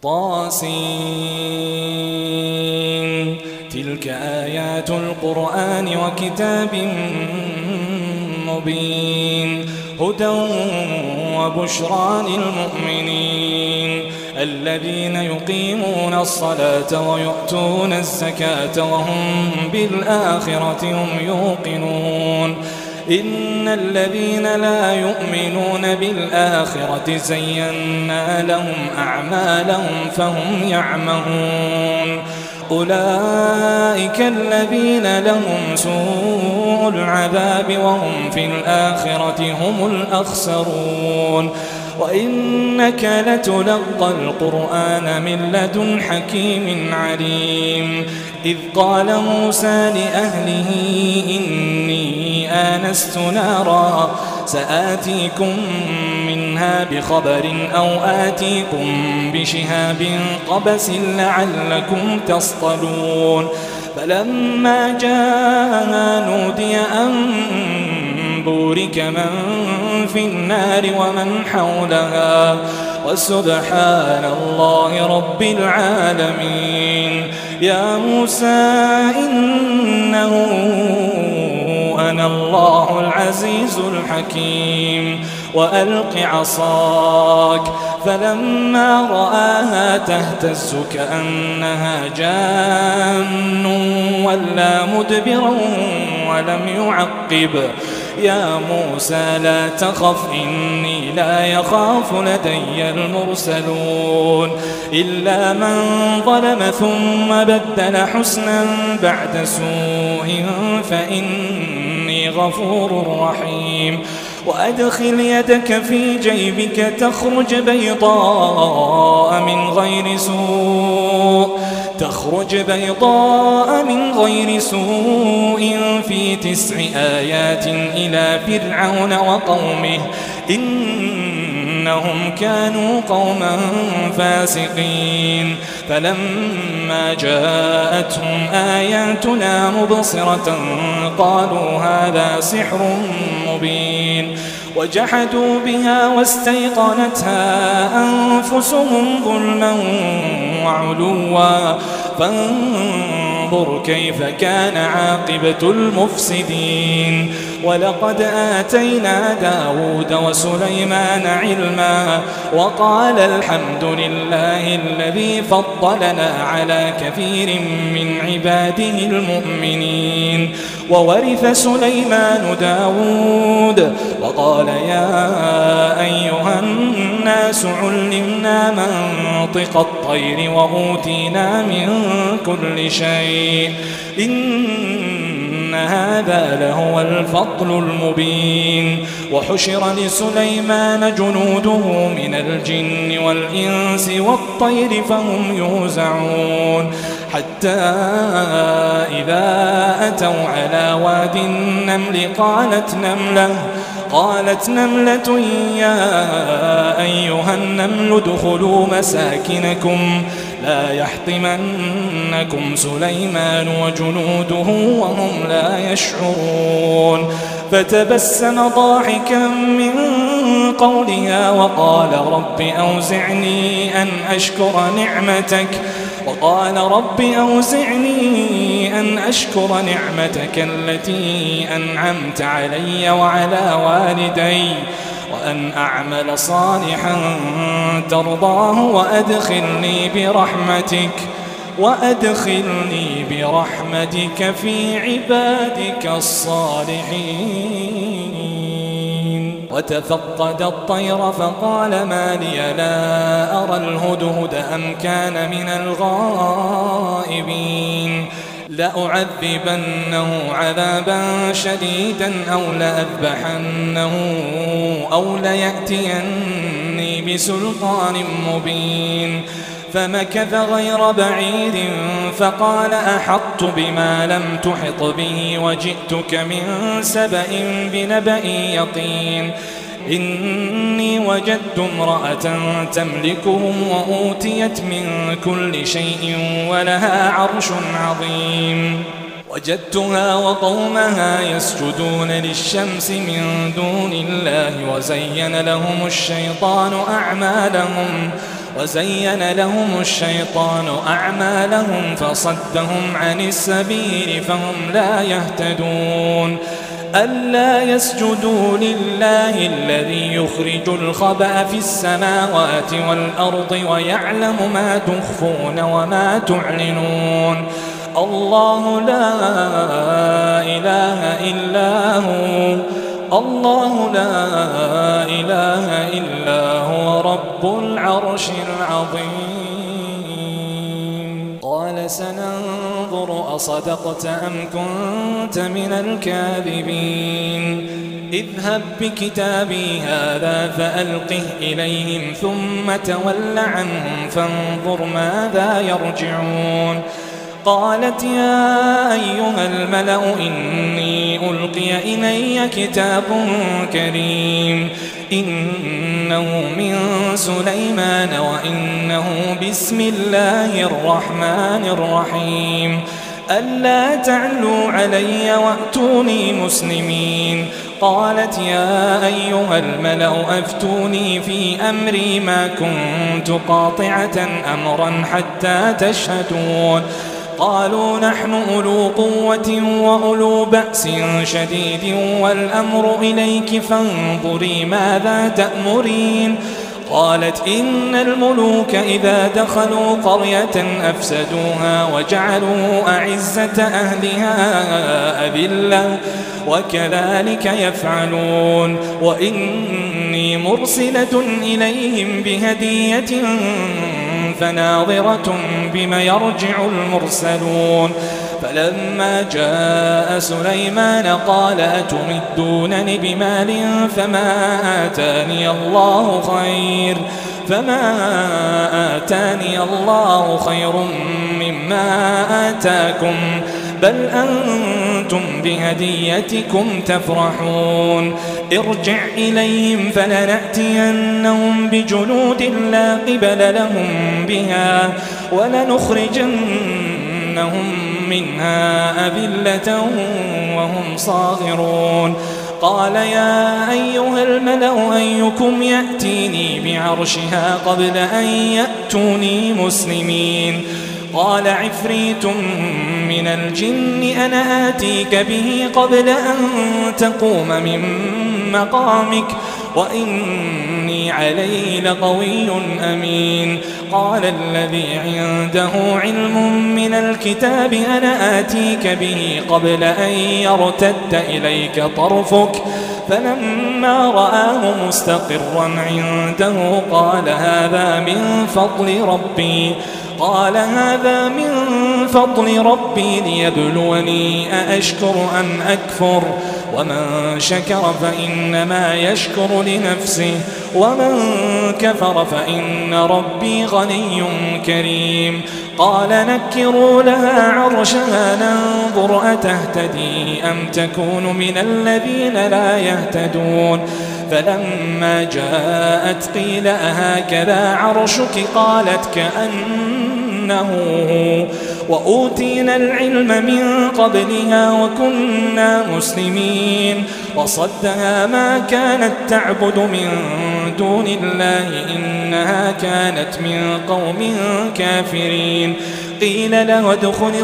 طاسين. تلك آيات القرآن وكتاب مبين، هدى وبشرى للمؤمنين الذين يقيمون الصلاة ويؤتون الزكاة وهم بالآخرة هم يوقنون. إن الذين لا يؤمنون بالآخرة زينا لهم أعمالهم فهم يعمهون. أولئك الذين لهم سوء العذاب وهم في الآخرة هم الأخسرون. وإنك لتلقى القرآن من لدن حكيم عليم. إذ قال موسى لأهله إني آنست نارا سآتيكم منها بخبر أو آتيكم بشهاب قبس لعلكم تصطلون. فلما جاء نودي أن بورك من في النار ومن حولها وسبحان الله رب العالمين. يا موسى إنه أنا الله العزيز الحكيم وألق عصاك. فلما رآها تهتز كأنها جان ولا مدبرا ولم يعقب. يا موسى لا تخف إني لا يخاف لدي المرسلون. إلا من ظلم ثم بدل حسنا بعد سوء فإني غفور رحيم. وأدخل يدك في جيبك تخرج بيضاء من غير سوء في 9 آيات إلى فرعون وقومه إنهم كانوا قوما فاسقين. فلما جاءتهم آياتنا مبصرة قالوا هذا سحر مبين. وجحدوا بها واستيقنتها أنفسهم ظلما وعلوا فانظر كيف كان عاقبة المفسدين. ولقد آتينا داود وسليمان علما وقال الحمد لله الذي فضلنا على كثير من عباده المؤمنين. وورث سليمان داود وقال يا أيها الناس علمنا منطق الطير وأوتينا من كل شيء إن هذا لهو الفضل المبين. وحشر لسليمان جنوده من الجن والإنس والطير فهم يوزعون. حتى إذا أتوا على واد النمل قالت نملة يا أيها النمل ادخلوا مساكنكم لا يحطمنكم سليمان وجنوده وهم لا يشعرون. فتبسم ضاحكا من قولها وقال رب أوزعني أن أشكر نعمتك التي أنعمت علي وعلى والدي وأن أعمل صالحا ترضاه وأدخلني برحمتك في عبادك الصالحين. وتفقد الطير فقال ما لي لا أرى الهدهد أم كان من الغائبين. لأعذبنه عذابا شديدا أو لأذبحنه أو ليأتيني بسلطان مبين. فمكث غير بعيد فقال أحطت بما لم تحط به وجئتك من سبأ بنبأ يقين. إني وجدت امرأة تملكهم وأوتيت من كل شيء ولها عرش عظيم. وجدتها وقومها يسجدون للشمس من دون الله وزين لهم الشيطان أعمالهم وزين لهم الشيطان أعمالهم فصدهم عن السبيل فهم لا يهتدون ألا يسجدوا لله الذي يخرج الخبأ في السماوات والأرض ويعلم ما تخفون وما تعلنون الله لا إله إلا هو الله لا إله إلا هو رب العرش العظيم قال سننظر أصدقت أم كنت من الكاذبين اذهب بكتابي هذا فألقه إليهم ثم تول عنهم فانظر ماذا يرجعون قالت يا أيها الملأ إني ألقي إلي كتاب كريم إنه من سليمان وإنه بسم الله الرحمن الرحيم ألا تعلوا علي وأتوني مسلمين قالت يا أيها الملأ أفتوني في أمري ما كنت قاطعة أمرا حتى تشهدون قالوا نحن أولو قوة وأولو بأس شديد والأمر إليك فانظري ماذا تأمرين قالت إن الملوك إذا دخلوا قرية أفسدوها وجعلوا أعزة أهلها أذلة وكذلك يفعلون وإني مرسلة إليهم بهدية فناظرة بما يرجع المرسلون فلما جاء سليمان قال أتمدونني بمال فما آتاني الله خير مما آتاكم بل أنتم بهديتكم تفرحون ارجع إليهم فلنأتينهم بجنود لا قبل لهم بها ولنخرجنهم منها أذلة وهم صاغرون قال يا أيها الملأ أيكم يأتيني بعرشها قبل أن يأتوني مسلمين قال عفريت من الجن أنا آتيك به قبل أن تقوم من مقامك وإني عليه لقوي أمين قال الذي عنده علم من الكتاب أنا آتيك به قبل أن يرتد إليك طرفك فلما رآه مستقرا عنده قال هذا من فضل ربي ليبلوني أأشكر أم أكفر ومن شكر فإنما يشكر لنفسه ومن كفر فإن ربي غني كريم قال نكروا لها عرشها ننظر أتهتدي أم تكون من الذين لا يهتدون فلما جاءت قيل أهكذا عرشك قالت كأنه وأوتينا العلم من قبلها وكنا مسلمين وصدها ما كانت تعبد من دون الله إنها كانت من قوم كافرين قيل لها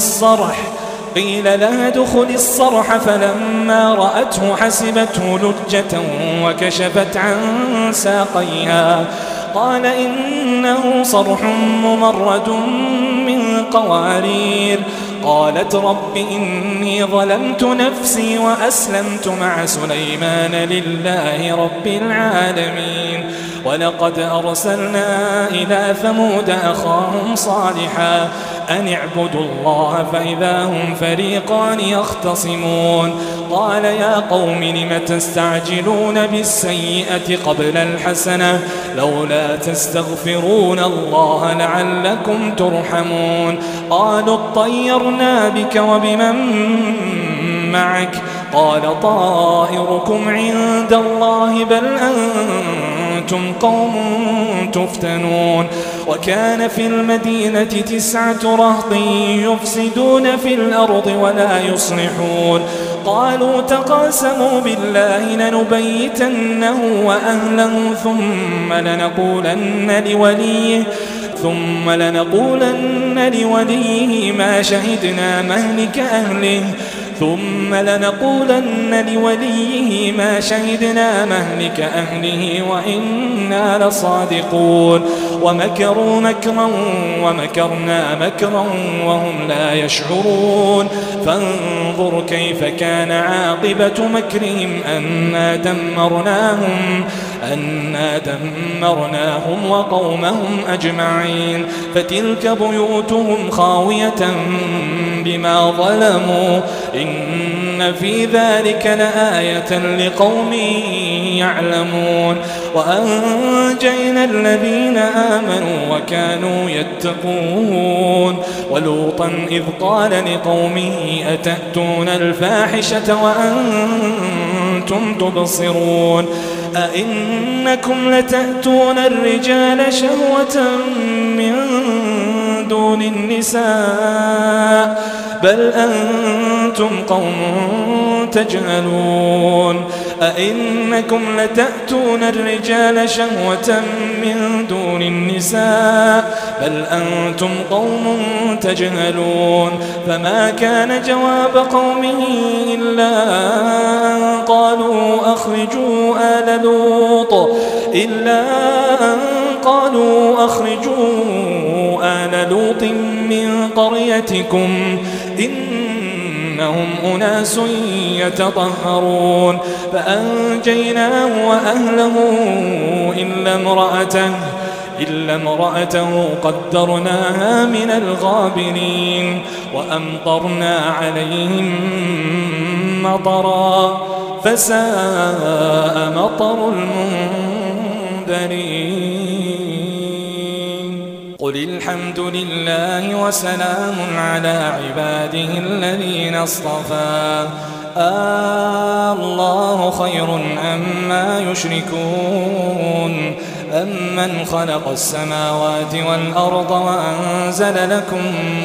ادخل الصرح فلما رأته حسبته لجة وكشفت عن ساقيها قال إنه صرح ممرد من قوارير قالت رب إني ظلمت نفسي وأسلمت مع سليمان لله رب العالمين ولقد أرسلنا إلى ثمود أخاهم صالحا أن اعبدوا الله فإذا هم فريقان يختصمون قال يا قوم لم تستعجلون بالسيئة قبل الحسنة لولا تستغفرون الله لعلكم ترحمون قالوا اطيرنا بك وبمن معك قال طائركم عند الله بل أنتم قوم تفتنون وكان في المدينة 9 رهط يفسدون في الأرض ولا يصلحون قالوا تقاسموا بالله لنبيتنه وأهله ثم لنقولن لوليه ما شهدنا مهلك أهله وإنا لصادقون ومكروا مكرا ومكرنا مكرا وهم لا يشعرون فانظر كيف كان عاقبة مكرهم أنا دمرناهم وقومهم أجمعين فتلك بيوتهم خاوية بما ظلموا إن في ذلك لآية لقوم يعلمون وأنجينا الذين آمنوا وكانوا يتقون ولوطا إذ قال لقومه أتأتون الفاحشة وأنتم تبصرون أئنكم لتأتون الرجال شهوة من دون النساء بل أنتم قوم تجهلون أئنكم لتأتون الرجال شهوة من دون النساء بل أنتم قوم تجهلون فما كان جواب قومه إلا أن قالوا أخرجوا آل لوط من قريتكم إنهم أناس يتطهرون فأنجيناه وأهله إلا امرأته قدرناها من الغابرين وأمطرنا عليهم مطرا فساء مطر المنذرين قل الحمد لله وسلام على عباده الذين اصطفى الله خير أما يشركون أمن خلق السماوات والأرض وأنزل لكم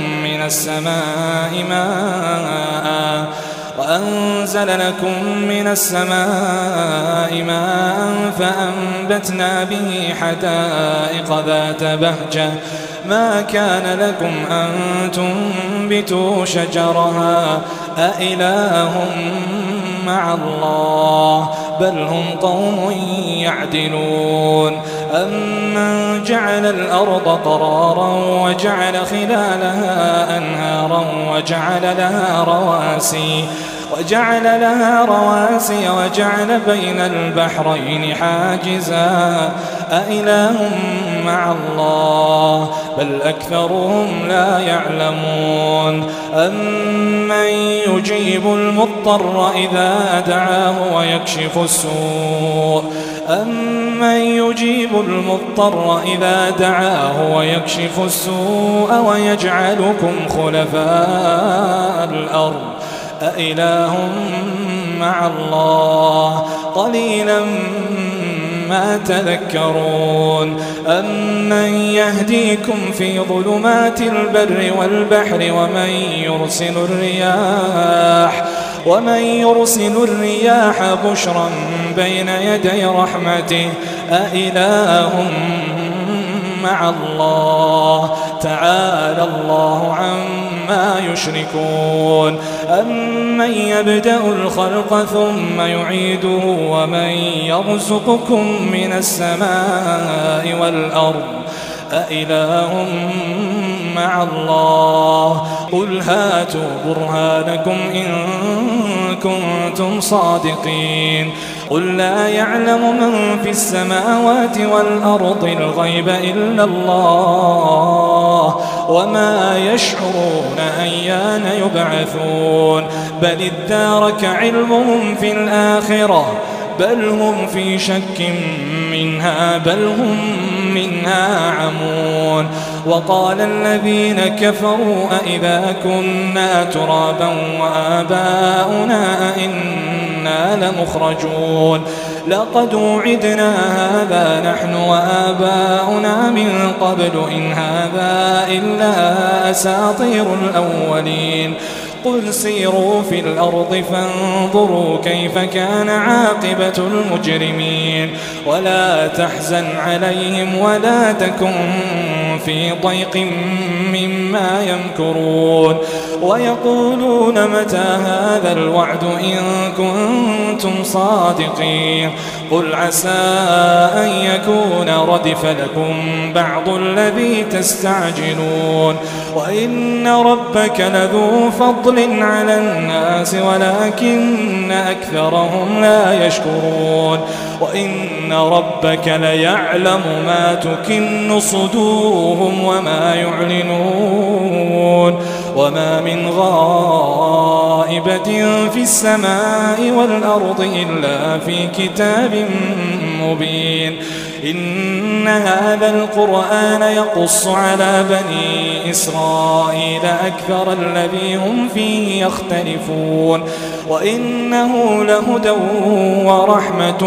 من السماء ماء فأنبتنا به حدائق ذات بهجة ما كان لكم أن تنبتوا شجرها أإله مع الله بل هم قوم يعدلون أمن جعل الأرض قرارا وجعل خلالها أنهارا وجعل لها رواسي وجعل بين البحرين حاجزا أإله مع الله بل أكثرهم لا يعلمون أمن يجيب المضطر إذا دعاه ويكشف السوء ويجعلكم خلفاء الأرض أإله مع الله قليلا ما تذكرون أمن يهديكم في ظلمات البر والبحر ومن يرسل الرياح بشرا بين يدي رحمته أإله مع الله تعالى الله عما يشركون أمن يبدأ الخلق ثم يعيده ومن يرزقكم من السماء والأرض أإله مع الله قل هاتوا برهانكم إن كنتم صادقين قل لا يعلم من في السماوات والأرض الغيب إلا الله وما يشعرون أيان يبعثون بل ادارك علمهم في الآخرة بل هم في شك منها بل هم منها عمون وقال الذين كفروا أئذا كنا ترابا وآباؤنا أئنا لمخرجون لقد وعدنا هذا نحن وآباؤنا من قبل إن هذا إلا أساطير الأولين قل سيروا في الأرض فانظروا كيف كان عاقبة المجرمين ولا تحزن عليهم ولا تكن في ضيق مما يمكرون ويقولون متى هذا الوعد إن كنتم صادقين قل عسى أن يكون ردف لكم بعض الذي تستعجلون وإن ربك لذو فضل على الناس ولكن أكثرهم لا يشكرون وإن ربك ليعلم ما تكن صدورهم وما يعلنون وما من غائبة في السماء والأرض إلا في كتاب مبين إن هذا القرآن يقص على بني إسرائيل أكثر الذي هم فيه يختلفون وإنه لهدى ورحمة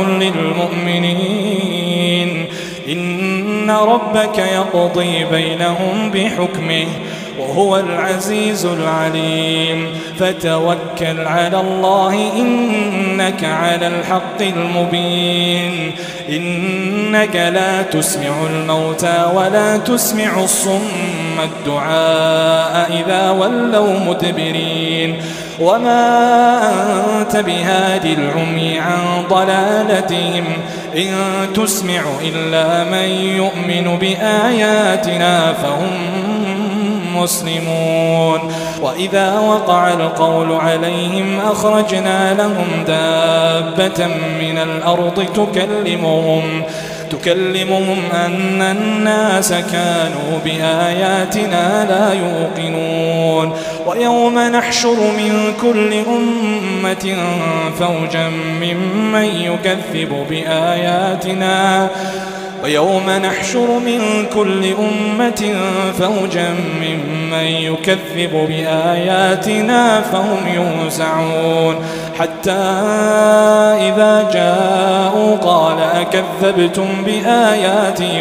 للمؤمنين إن ربك يقضي بينهم بحكمه وهو العزيز العليم فتوكل على الله إنك على الحق المبين إنك لا تسمع الموتى ولا تسمع الصم الدعاء إذا ولوا مدبرين وما أنت بهادي العمي عن ضلالتهم إن تسمع إلا من يؤمن بآياتنا فهم مسلمون وإذا وقع القول عليهم أخرجنا لهم دابة من الأرض تكلمهم أن الناس كانوا بآياتنا لا يوقنون ويوم نحشر من كل أمة فوجا ممن يكذب بآياتنا ويوم نحشر من كل أمة فوجا ممن يكذب بآياتنا فهم يوزعون حتى إذا جاءوا قال أكذبتم بآياتي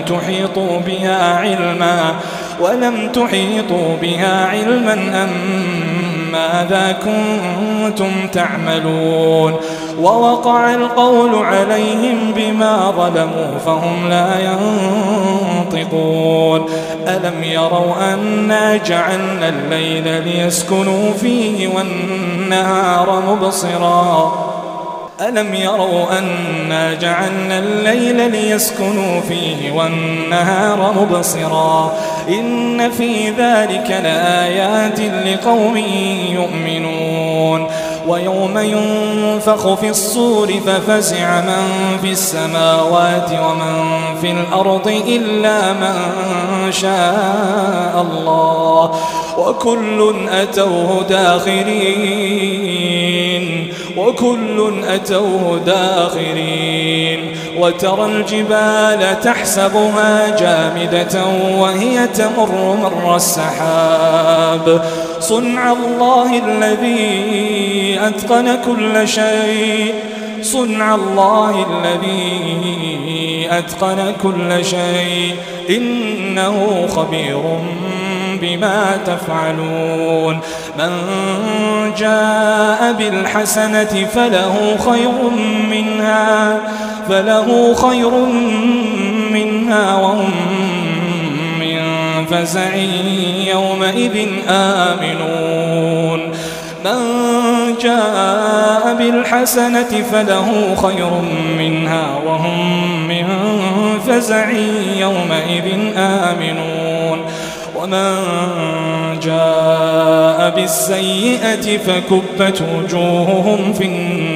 ولم تحيطوا بها علما أم ماذا كنتم تعملون ووقع القول عليهم بما ظلموا فهم لا ينطقون ألم يروا أنا جعلنا الليل ليسكنوا فيه والنهار مبصرا ألم يروا أنا جعلنا الليل ليسكنوا فيه والنهار مبصرا إن في ذلك لآيات لقوم يؤمنون ويوم ينفخ في الصور ففزع من في السماوات ومن في الأرض إلا من شاء الله وكل أتوه داخرين وترى الجبال تحسبها جامدة وهي تمر مر السحاب صنع الله الذي أتقن كل شيء إنه خبير بما تفعلون من جاء بالحسنة فله خير منها وهم من فزع يومئذ آمنون من جاء بالحسنة فله خير منها وهم من فزع يومئذ آمنون ومن جاء بالسيئة فكبت وجوههم في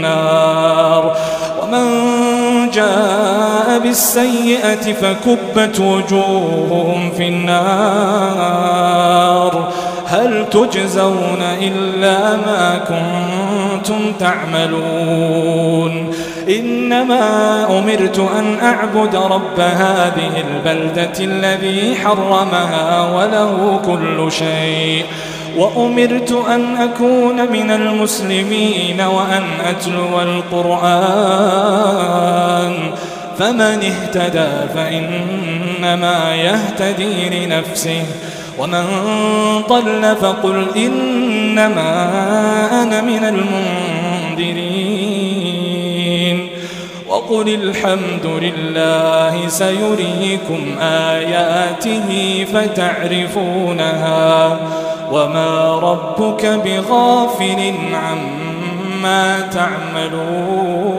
النار هل تجزون إلا ما كنتم تعملون إنما أمرت أن أعبد رب هذه البلدة الذي حرمها وله كل شيء وأمرت أن أكون من المسلمين وأن أتلو القرآن فمن اهتدى فإنما يهتدي لنفسه ومن ضل فقل إنما أنا من المنذرين وقل الحمد لله سيريكم آياته فتعرفونها وما ربك بغافل عما تعملون